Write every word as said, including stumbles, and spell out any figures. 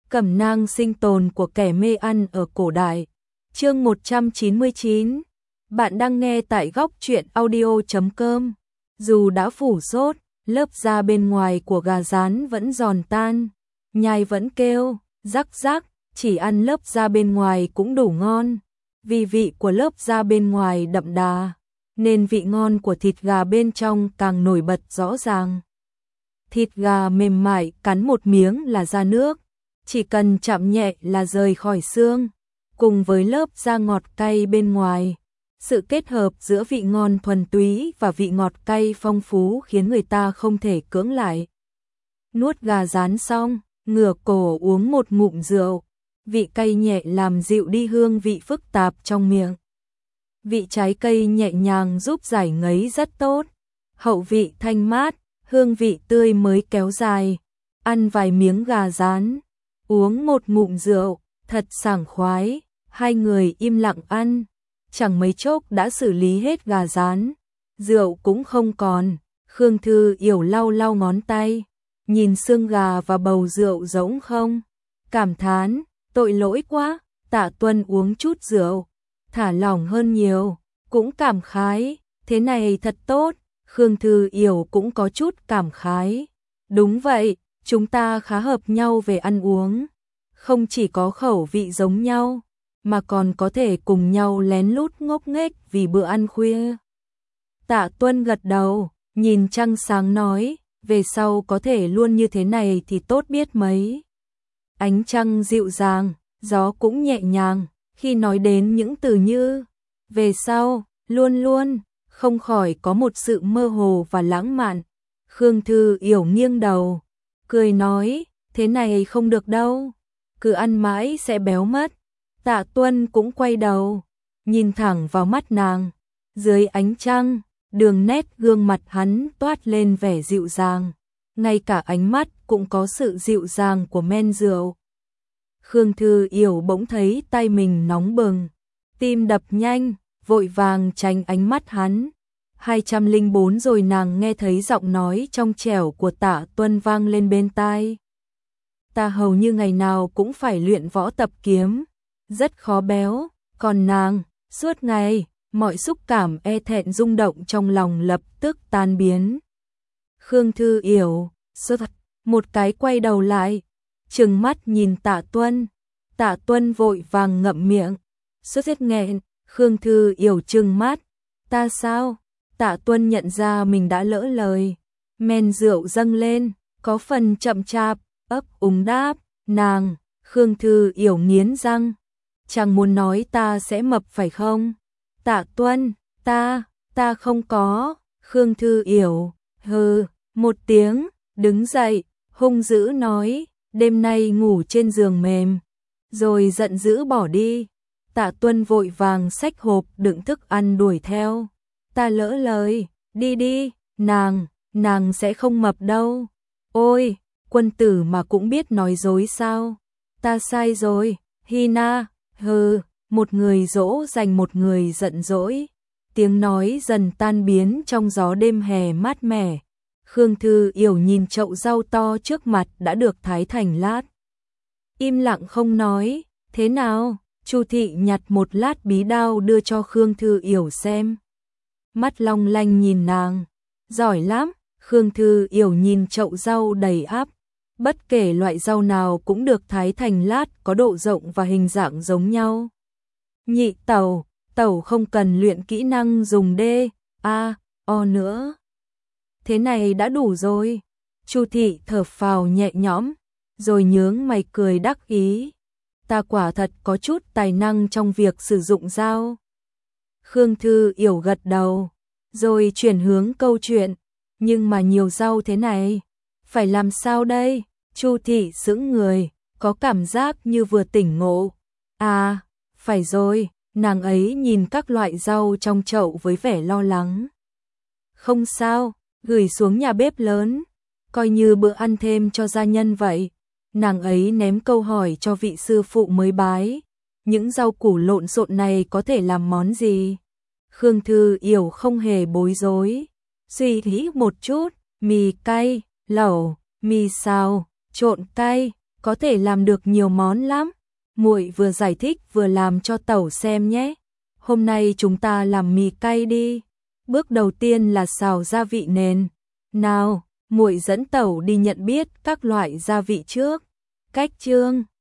Cẩm nang sinh tồn của kẻ mê ăn ở cổ đại. Chương một trăm chín mươi chín. Bạn đang nghe tại góc truyện audio chấm com. Dù đã phủ sốt, lớp da bên ngoài của gà rán vẫn giòn tan, nhai vẫn kêu rắc rắc, chỉ ăn lớp da bên ngoài cũng đủ ngon. Vì vị của lớp da bên ngoài đậm đà, nên vị ngon của thịt gà bên trong càng nổi bật rõ ràng. Thịt gà mềm mại, cắn một miếng là ra nước, chỉ cần chạm nhẹ là rời khỏi xương, cùng với lớp da ngọt cay bên ngoài. Sự kết hợp giữa vị ngon thuần túy và vị ngọt cay phong phú khiến người ta không thể cưỡng lại. Nuốt gà rán xong, ngửa cổ uống một ngụm rượu, vị cay nhẹ làm dịu đi hương vị phức tạp trong miệng. Vị trái cây nhẹ nhàng giúp giải ngấy rất tốt, hậu vị thanh mát, hương vị tươi mới kéo dài. Ăn vài miếng gà rán, uống một ngụm rượu, thật sảng khoái. Hai người im lặng ăn, chẳng mấy chốc đã xử lý hết gà rán, rượu cũng không còn. Khương Thư Yểu lau lau ngón tay, nhìn xương gà và bầu rượu rỗng không, cảm thán, tội lỗi quá. Tạ Tuân uống chút rượu, thả lỏng hơn nhiều, cũng cảm khái, thế này thật tốt. Khương Thư Yểu cũng có chút cảm khái, đúng vậy, chúng ta khá hợp nhau về ăn uống, không chỉ có khẩu vị giống nhau, mà còn có thể cùng nhau lén lút ngốc nghếch vì bữa ăn khuya. Tạ Tuân gật đầu, nhìn trăng sáng nói, về sau có thể luôn như thế này thì tốt biết mấy. Ánh trăng dịu dàng, gió cũng nhẹ nhàng, khi nói đến những từ như về sau, luôn luôn, không khỏi có một sự mơ hồ và lãng mạn. Khương Thư Yểu nghiêng đầu, cười nói, thế này không được đâu, cứ ăn mãi sẽ béo mất. Tạ Tuân cũng quay đầu, nhìn thẳng vào mắt nàng. Dưới ánh trăng, đường nét gương mặt hắn toát lên vẻ dịu dàng, ngay cả ánh mắt cũng có sự dịu dàng của men rượu. Khương Thư Yểu bỗng thấy tay mình nóng bừng, tim đập nhanh, vội vàng tránh ánh mắt hắn. hai trăm lẻ bốn rồi nàng nghe thấy giọng nói trong trẻo của Tạ Tuân vang lên bên tai. Ta hầu như ngày nào cũng phải luyện võ tập kiếm, rất khó béo, còn nàng, suốt ngày, mọi xúc cảm e thẹn rung động trong lòng lập tức tan biến. Khương Thư Yểu, sốt một cái quay đầu lại, trừng mắt nhìn Tạ Tuân. Tạ Tuân vội vàng ngậm miệng, sốt hết nghẹn. Khương Thư Yểu trừng mắt, ta sao? Tạ Tuân nhận ra mình đã lỡ lời, men rượu dâng lên, có phần chậm chạp, ấp úng đáp, nàng. Khương Thư Yểu nghiến răng, chẳng muốn nói ta sẽ mập phải không? Tạ Tuân, ta, ta không có. Khương Thư Yểu, hừ, một tiếng, đứng dậy, hung dữ nói, đêm nay ngủ trên giường mềm, rồi giận dữ bỏ đi. Tạ Tuân vội vàng xách hộp đựng thức ăn đuổi theo, ta lỡ lời, đi đi, nàng, nàng sẽ không mập đâu. Ôi, quân tử mà cũng biết nói dối sao? Ta sai rồi, Hina, hừ, một người dỗ dành một người giận dỗi. Tiếng nói dần tan biến trong gió đêm hè mát mẻ. Khương Thư Yểu nhìn chậu rau to trước mặt đã được thái thành lát, im lặng không nói. Thế nào? Chu thị nhặt một lát bí đao đưa cho Khương Thư Yểu xem, mắt long lanh nhìn nàng, giỏi lắm. Khương Thư Yểu nhìn chậu rau đầy ắp, bất kể loại rau nào cũng được thái thành lát có độ rộng và hình dạng giống nhau. Nhị tẩu, tẩu không cần luyện kỹ năng dùng đê, a, o nữa. Thế này đã đủ rồi. Chu thị thở phào nhẹ nhõm, rồi nhướng mày cười đắc ý. Ta quả thật có chút tài năng trong việc sử dụng dao. Khương Thư Yểu gật đầu, rồi chuyển hướng câu chuyện. Nhưng mà nhiều rau thế này, phải làm sao đây? Chu thị sững người, có cảm giác như vừa tỉnh ngộ. À, phải rồi, nàng ấy nhìn các loại rau trong chậu với vẻ lo lắng. Không sao, gửi xuống nhà bếp lớn, coi như bữa ăn thêm cho gia nhân vậy. Nàng ấy ném câu hỏi cho vị sư phụ mới bái, những rau củ lộn xộn này có thể làm món gì? Khương Thư Yểu không hề bối rối, suy nghĩ một chút, mì cay, lẩu, mì xào, trộn cay, có thể làm được nhiều món lắm. Muội vừa giải thích vừa làm cho tẩu xem nhé. Hôm nay chúng ta làm mì cay đi. Bước đầu tiên là xào gia vị nền. Nào, muội dẫn tẩu đi nhận biết các loại gia vị trước. Cách chương